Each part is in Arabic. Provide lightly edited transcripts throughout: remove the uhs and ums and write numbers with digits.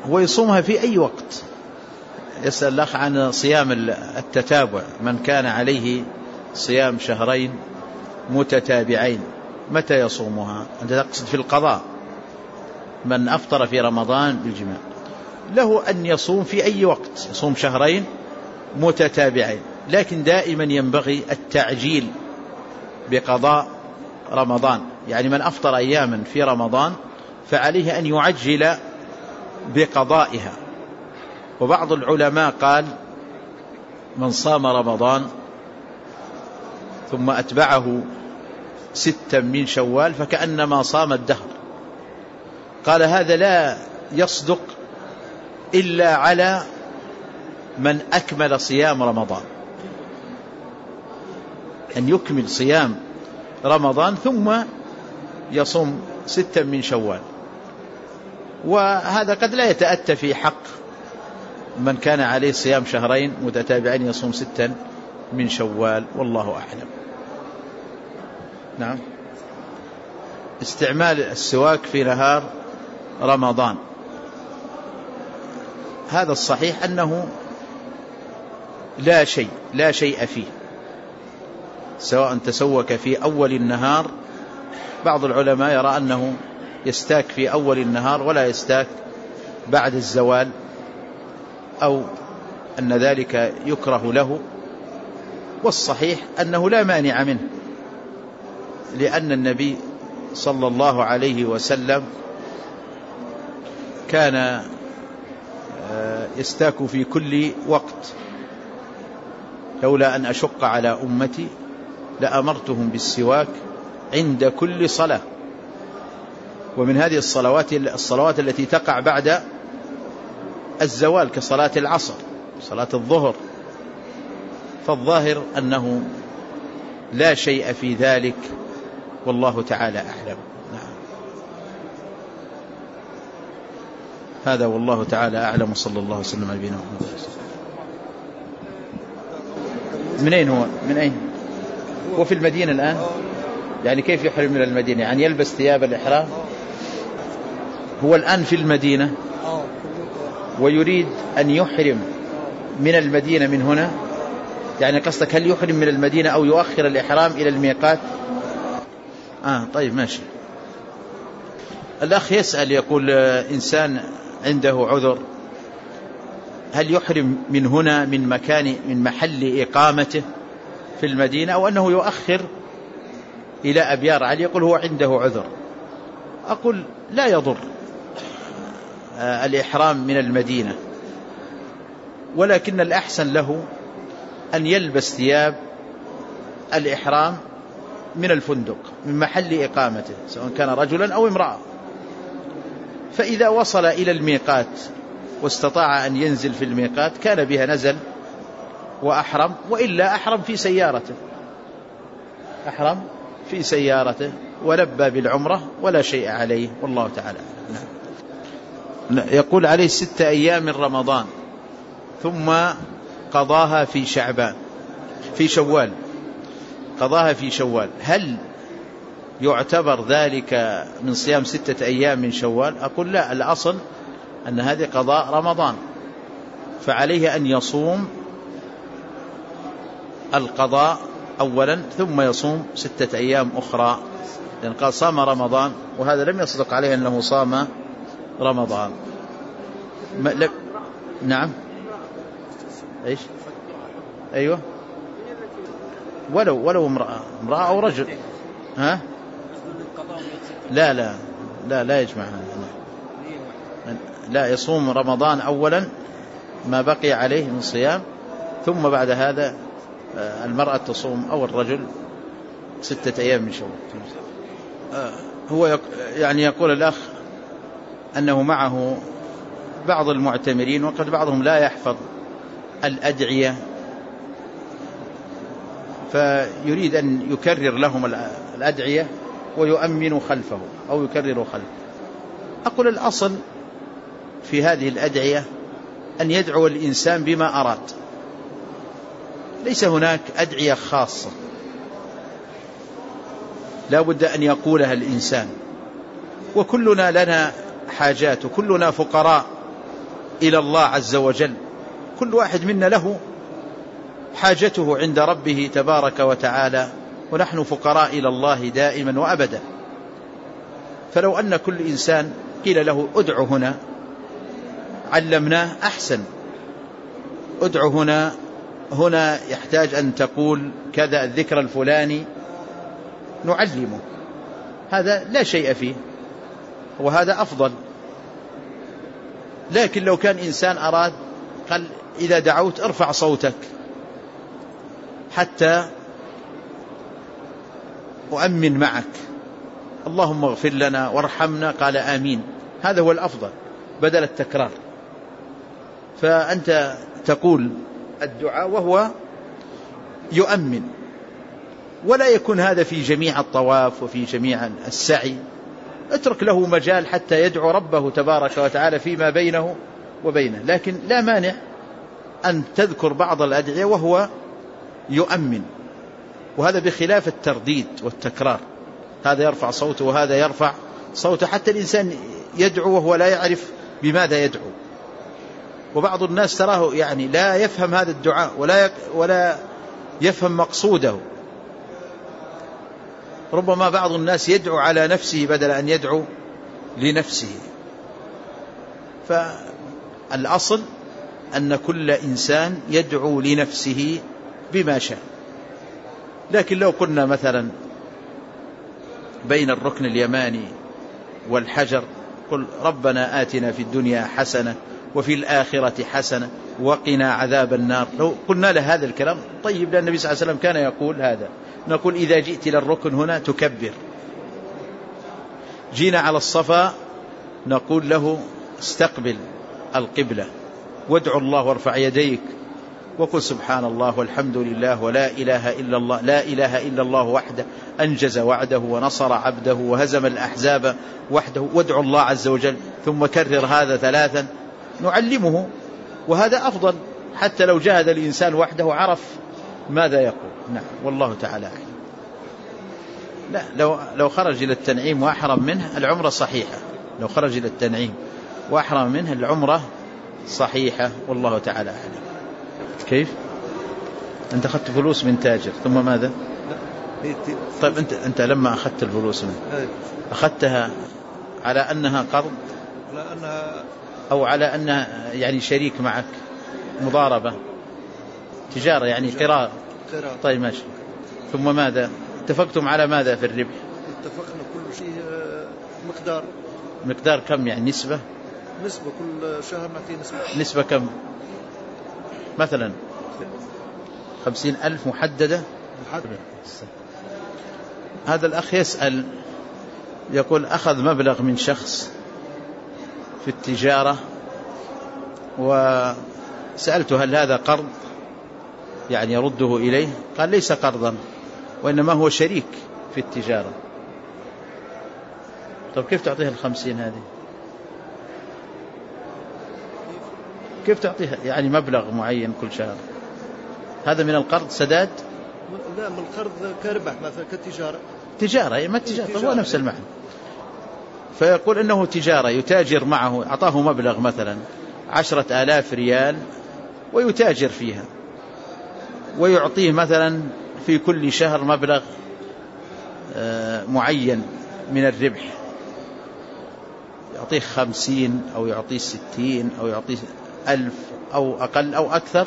هو يصومها في أي وقت. يسأل الأخ عن صيام التتابع، من كان عليه صيام شهرين متتابعين متى يصومها؟ أنت تقصد في القضاء، من أفطر في رمضان بالجماع له أن يصوم في أي وقت، يصوم شهرين متتابعين، لكن دائما ينبغي التعجيل بقضاء رمضان. يعني من أفطر أياما في رمضان فعليه أن يعجل بقضائها. وبعض العلماء قال من صام رمضان ثم أتبعه 6 من شوال فكأنما صام الدهر. قال هذا لا يصدق إلا على من أكمل صيام رمضان، أن يكمل صيام رمضان ثم يصوم 6 من شوال. وهذا قد لا يتأتى في حق من كان عليه صيام شهرين متتابعين يصوم 6 من شوال، والله أعلم. نعم. استعمال السواك في نهار رمضان، هذا الصحيح أنه لا شيء فيه، سواء تسوك في أول النهار. بعض العلماء يرى أنه يستاك في أول النهار ولا يستاك بعد الزوال، أو أن ذلك يكره له. والصحيح أنه لا مانع منه، لأن النبي صلى الله عليه وسلم كان يستاك في كل وقت. لولا أن أشق على أمتي لأمرتهم بالسواك عند كل صلاة. ومن هذه الصلوات التي تقع بعد الزوال كصلاة العصر، صلاة الظهر. فالظاهر أنه لا شيء في ذلك، والله تعالى أعلم. نعم. هذا والله تعالى أعلم، صلى الله وسلم على نبينا محمد. من أين هو؟ من أين هو؟ في المدينة الآن؟ يعني كيف يحرم من المدينة؟ يعني يلبس ثياب الإحرام؟ هو الآن في المدينة ويريد أن يحرم من المدينة من هنا. يعني قصدك هل يحرم من المدينة أو يؤخر الإحرام إلى الميقات؟ طيب ماشي. الأخ يسأل يقول إنسان عنده عذر، هل يحرم من هنا من محل إقامته في المدينة، أو أنه يؤخر إلى أبيار علي؟ يقول هو عنده عذر. أقول لا يضر الإحرام من المدينة، ولكن الأحسن له أن يلبس ثياب الإحرام من الفندق، من محل إقامته، سواء كان رجلا أو امرأة. فإذا وصل إلى الميقات واستطاع أن ينزل في الميقات كان بها نزل وأحرم، وإلا أحرم في سيارته ولبى بالعمرة ولا شيء عليه، والله تعالى. نعم. يقول عليه 6 أيام من رمضان ثم قضاها في شوال، قضاها في شوال، هل يعتبر ذلك من صيام 6 أيام من شوال؟ أقول لا، الأصل أن هذه قضاء رمضان، فعليه أن يصوم القضاء أولا ثم يصوم 6 أيام أخرى، لأن قال صام رمضان، وهذا لم يصدق عليه أنه صام رمضان. نعم. إيش؟ أيوة، ولو امرأة أو رجل. ها؟ لا يجمع، لا، يصوم رمضان أولا ما بقي عليه من صيام، ثم بعد هذا المرأة تصوم أو الرجل 6 أيام من شوال. هو يعني يقول الأخ أنه معه بعض المعتمرين، وقد بعضهم لا يحفظ الأدعية، فيريد أن يكرر لهم الأدعية ويؤمن خلفه أو يكرر خلفه. أقول الأصل في هذه الأدعية أن يدعو الإنسان بما أراد، ليس هناك أدعية خاصة لا بد أن يقولها الإنسان، وكلنا لنا حاجات وكلنا فقراء إلى الله عز وجل. كل واحد منا له حاجته عند ربه تبارك وتعالى، ونحن فقراء إلى الله دائما وأبدا. فلو أن كل إنسان قيل له ادع هنا علمناه أحسن. ادع هنا يحتاج أن تقول كذا الذكر الفلاني نعلمه، هذا لا شيء فيه وهذا أفضل. لكن لو كان إنسان أراد قال إذا دعوت ارفع صوتك حتى أؤمن معك، اللهم اغفر لنا وارحمنا، قال آمين، هذا هو الأفضل بدل التكرار. فأنت تقول الدعاء وهو يؤمن، ولا يكون هذا في جميع الطواف وفي جميع السعي، اترك له مجال حتى يدعو ربه تبارك وتعالى فيما بينه وبينه. لكن لا مانع أن تذكر بعض الأدعية وهو يؤمن، وهذا بخلاف الترديد والتكرار، هذا يرفع صوته وهذا يرفع صوته حتى الإنسان يدعو وهو لا يعرف بماذا يدعو. وبعض الناس تراه يعني لا يفهم هذا الدعاء ولا يفهم مقصوده. ربما بعض الناس يدعو على نفسه بدل أن يدعو لنفسه. فالأصل أن كل إنسان يدعو لنفسه بما شاء. لكن لو كنا مثلا بين الركن اليماني والحجر قل ربنا آتنا في الدنيا حسنة وفي الآخرة حسنة وقنا عذاب النار، لو قلنا له هذا الكلام طيب، لأن النبي صلى الله عليه وسلم كان يقول هذا. نقول إذا جئت إلى الركن هنا تكبر، جينا على الصفا نقول له استقبل القبلة وادعو الله وارفع يديك وقل سبحان الله والحمد لله ولا إله إلا الله، لا إله إلا الله وحده أنجز وعده ونصر عبده وهزم الأحزاب وحده، وادعو الله عز وجل، ثم كرر هذا 3 نعلمه. وهذا أفضل حتى لو جاهد الإنسان وحده عرف ماذا يقول. نعم والله تعالى أعلم. لا لو خرج إلى التنعيم وأحرم منه العمرة صحيحة، لو خرج إلى التنعيم وأحرم منه العمرة صحيحة والله تعالى أعلم. كيف؟ أنت أخذت فلوس من تاجر ثم ماذا؟ طيب أنت لما أخذت الفلوس منه أخذتها على أنها قرض أو على أنها يعني شريك معك، مضاربة، تجارة يعني قراءة؟ طيب ماشي. ثم ماذا؟ اتفقتم على ماذا في الربح؟ اتفقنا كل شيء مقدار كم يعني؟ نسبة كل شهر نعطيه نسبة كم مثلا؟ 50,000 محددة. هذا الأخ يسأل يقول أخذ مبلغ من شخص في التجارة وسألته هل هذا قرض يعني يرده إليه؟ قال ليس قرضا وإنما هو شريك في التجارة. طب كيف تعطيها 50 هذه؟ كيف تعطيها يعني مبلغ معين كل شهر؟ هذا من القرض سداد؟ لا، من القرض كربح مثلا كالتجارة. تجارة ما التجارة هو نفس المعنى. فيقول إنه تجارة يتاجر معه، أعطاه مبلغ مثلا 10,000 ريال ويتاجر فيها، ويعطيه مثلا في كل شهر مبلغ معين من الربح، يعطيه 50 أو يعطيه 60 أو يعطيه 1000 أو أقل أو أكثر.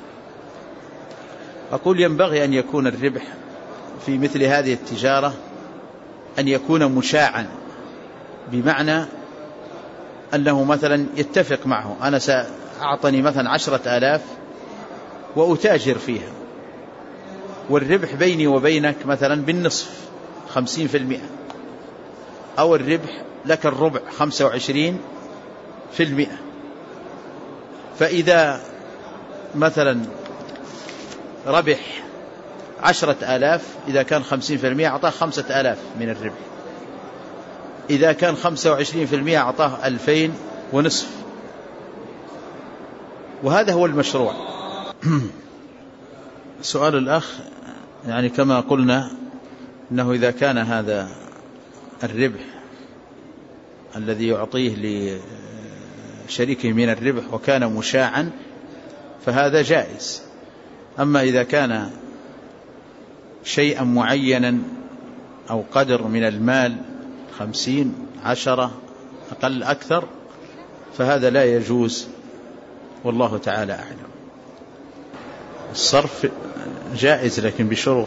أقول ينبغي أن يكون الربح في مثل هذه التجارة أن يكون مشاعا، بمعنى أنه مثلا يتفق معه أنا سأعطني مثلا 10,000 وأتاجر فيها، والربح بيني وبينك مثلا بالنصف 50%، أو الربح لك الربع 25%. فإذا مثلا ربح 10,000 إذا كان 50% أعطاه 5,000 من الربح، إذا كان 25% أعطاه 2,000 ونصف. وهذا هو المشروع. سؤال الأخ يعني كما قلنا أنه إذا كان هذا الربح الذي يعطيه شريكه من الربح وكان مشاعا فهذا جائز. أما إذا كان شيئا معينا أو قدر من المال 50 10 أقل أكثر فهذا لا يجوز، والله تعالى أعلم. الصرف جائز لكن بشروط،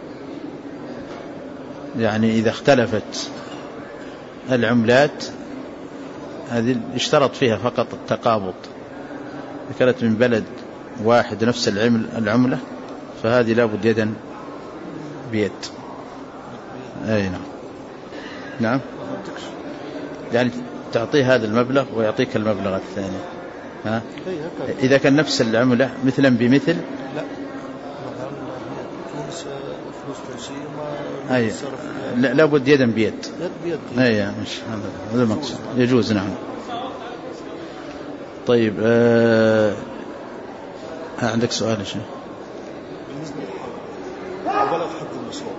يعني إذا اختلفت العملات هذه اشترط فيها فقط التقابض، إذا كانت من بلد واحد نفس العملة فهذه لابد يدا بيد. أي نعم. نعم، يعني تعطيه هذا المبلغ ويعطيك المبلغ الثاني. ها؟ إذا كان نفس العملة مثلا بمثل لا فلوس تنسيق أي لابد يدا بيد. يد أي مش هذا المقصود، يجوز. نعم. طيب عندك سؤال يا شيخ؟ بالنسبة للحق حق المشروع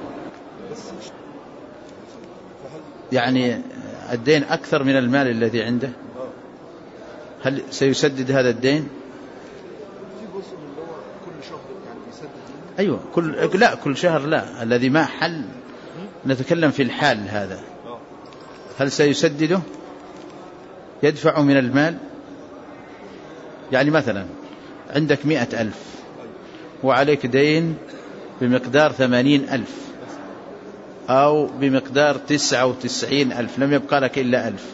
يعني الدين أكثر من المال الذي عنده، هل سيسدد هذا الدين؟ في جزء من اللي هو كل شهر يعني يسدد. أيوة لا كل شهر لا، الذي ما حل نتكلم في الحال هذا. هل سيسدده يدفع من المال؟ يعني مثلا عندك 100,000 وعليك دين بمقدار 80,000 أو بمقدار 99,000، لم يبقى لك إلا 1000.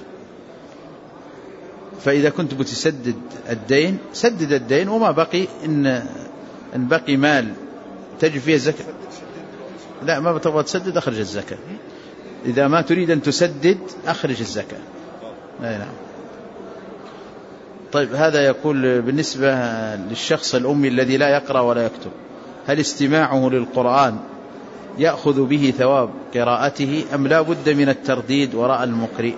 فإذا كنت بتسدد الدين سدد الدين، وما بقي إن بقي مال تجي فيه الزكاة لا ما تبغى تسدد أخرج الزكاة. إذا ما تريد أن تسدد أخرج الزكاة. أي نعم. طيب هذا يقول بالنسبة للشخص الأمي الذي لا يقرأ ولا يكتب، هل استماعه للقرآن يأخذ به ثواب قراءته أم لا بد من الترديد وراء المقرئ؟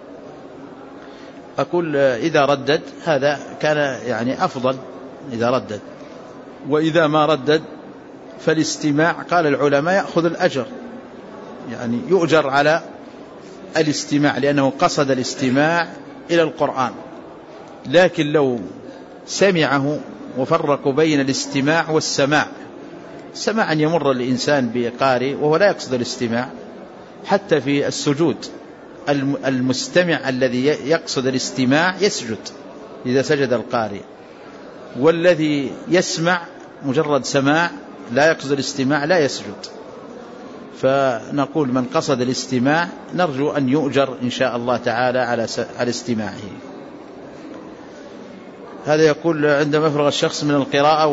أقول إذا ردد هذا كان يعني أفضل إذا ردد، وإذا ما ردد فالاستماع قال العلماء يأخذ الأجر، يعني يؤجر على الاستماع لأنه قصد الاستماع إلى القرآن. لكن لو سمعه وفرقوا بين الاستماع والسماع، سماع أن يمر الإنسان بقارئ وهو لا يقصد الاستماع، حتى في السجود المستمع الذي يقصد الاستماع يسجد إذا سجد القارئ، والذي يسمع مجرد سماع لا يقصد الاستماع لا يسجد. فنقول من قصد الاستماع نرجو أن يؤجر إن شاء الله تعالى على استماعه. هذا يقول عندما يفرغ الشخص من القراءة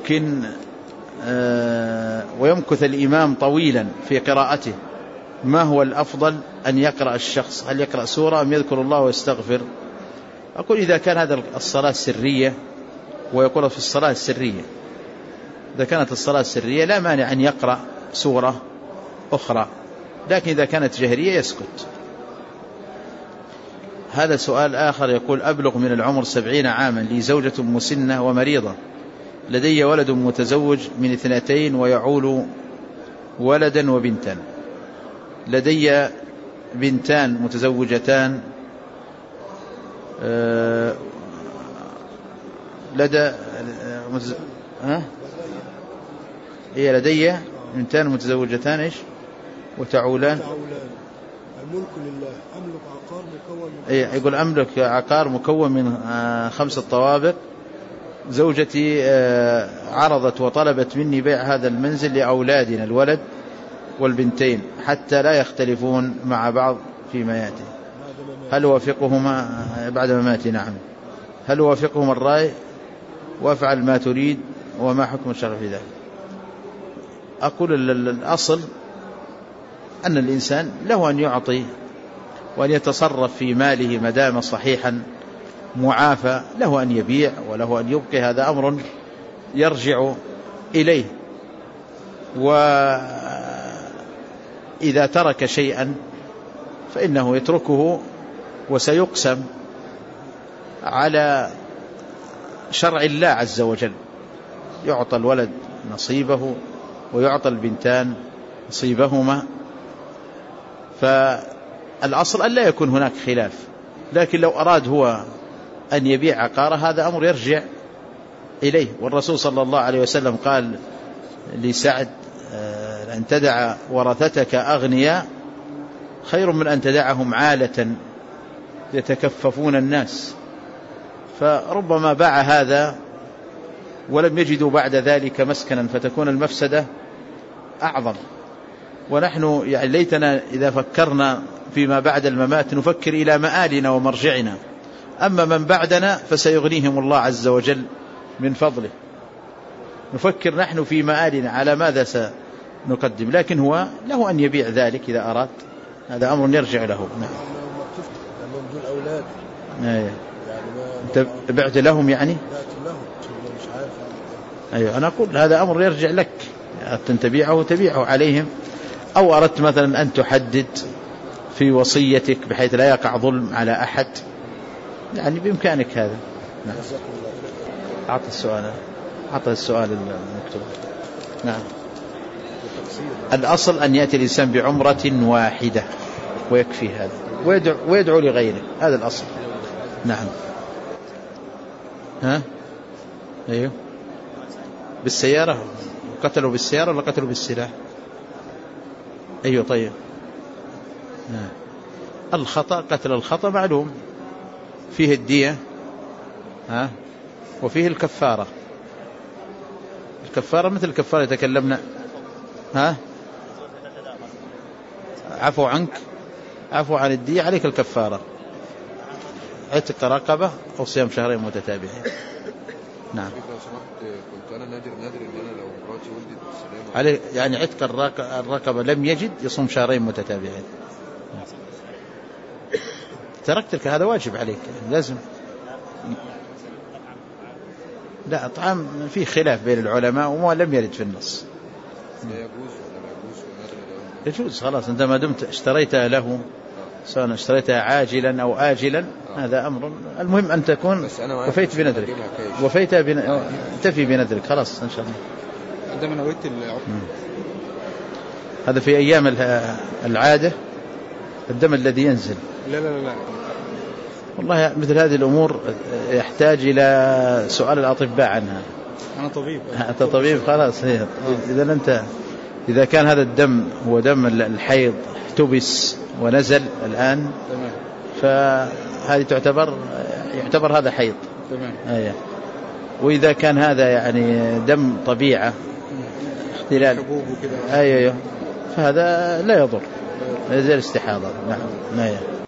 ويمكث الإمام طويلا في قراءته، ما هو الأفضل أن يقرأ الشخص؟ هل يقرأ سورة أم يذكر الله ويستغفر؟ أقول إذا كان هذا الصلاة سرية، ويقول في الصلاة السرية إذا كانت الصلاة السرية لا مانع أن يقرأ سورة أخرى، لكن إذا كانت جهرية يسكت. هذا سؤال آخر يقول أبلغ من العمر 70 عاما، لي زوجة مسنة ومريضة، لدي ولد متزوج من 2 ويعول ولدا وبنتا، لدي بنتان متزوجتان لدي بنتان متزوجتان إيش وتعولان. الملك لله. أملك عقار مكون من يقول أملك عقار مكون من 5 طوابق. زوجتي عرضت وطلبت مني بيع هذا المنزل لأولادنا الولد والبنتين حتى لا يختلفون مع بعض فيما يأتي. هل وافقهما بعد مماتي؟ نعم. هل وافقهما الرأي وافعل ما تريد وما حكم الشرع في ذلك؟ أقول الأصل أن الإنسان له أن يعطي وأن يتصرف في ماله مدام صحيحا معافى، له أن يبيع وله أن يبقي، هذا أمر يرجع إليه. وإذا ترك شيئا فإنه يتركه وسيقسم على شرع الله عز وجل، يعطى الولد نصيبه ويعطى البنتان نصيبهما، فالأصل أن لا يكون هناك خلاف. لكن لو أراد هو أن يبيع عقاره هذا أمر يرجع إليه. والرسول صلى الله عليه وسلم قال لسعد أن تدع ورثتك أغنياء خير من أن تدعهم عالة يتكففون الناس. فربما باع هذا ولم يجدوا بعد ذلك مسكنا فتكون المفسدة أعظم. ونحن يعني ليتنا إذا فكرنا فيما بعد الممات نفكر إلى مآلنا ومرجعنا، أما من بعدنا فسيغنيهم الله عز وجل من فضله. نفكر نحن في مآلنا على ماذا سنقدم، لكن هو له أن يبيع ذلك إذا أراد، هذا أمر يرجع له. نعم. بدون أولاد يعني أنت بعت لهم يعني؟ بعت لهم مش عارف. أيوة أنا أقول هذا أمر يرجع لك، أن تبيعه عليهم، أو أردت مثلا أن تحدد في وصيتك بحيث لا يقع ظلم على أحد، يعني بإمكانك هذا. نعم. أعطى السؤال المكتوب. نعم. الأصل أن يأتي الإنسان بعمرة واحدة ويكفي هذا، ويدعو لغيره، هذا الأصل. نعم. ها؟ أيوه. بالسيارة قتلوا بالسيارة ولا قتلوا بالسلاح؟ أيوه. طيب. الخطأ، قتل الخطأ معلوم، فيه الدية وفيه الكفارة. الكفارة مثل الكفارة يتكلمنا. عفو عنك، عفو عن الدية، عليك الكفارة، عتق رقبة أو صيام شهرين متتابعين. نعم. كنت أنا نادر إن أنا لو مراتي ولدت بالسلامة عليه يعني عتق الرقبة لم يجد يصوم شهرين متتابعين. تركتك هذا واجب عليك لازم. لا طعام فيه خلاف بين العلماء وما لم يرد في النص. يجوز خلاص، أنت ما دمت اشتريتها له سواء اشتريتها عاجلا أو آجلا هذا أمر، المهم أن تكون وفيت بنذرك، تفي بنذرك خلاص إن شاء الله. عندما نويت هذا في أيام العادة الدم الذي ينزل. لا والله مثل هذه الأمور يحتاج إلى سؤال الأطباء عنها. أنا طبيب. أنت طبيب خلاص. إذا كان هذا الدم هو دم الحيض احتبس ونزل الآن فهذه يعتبر هذا حيض. تمام. وإذا كان هذا يعني دم طبيعة اختلال فهذا لا يضر زي الاستحاضة. نعم.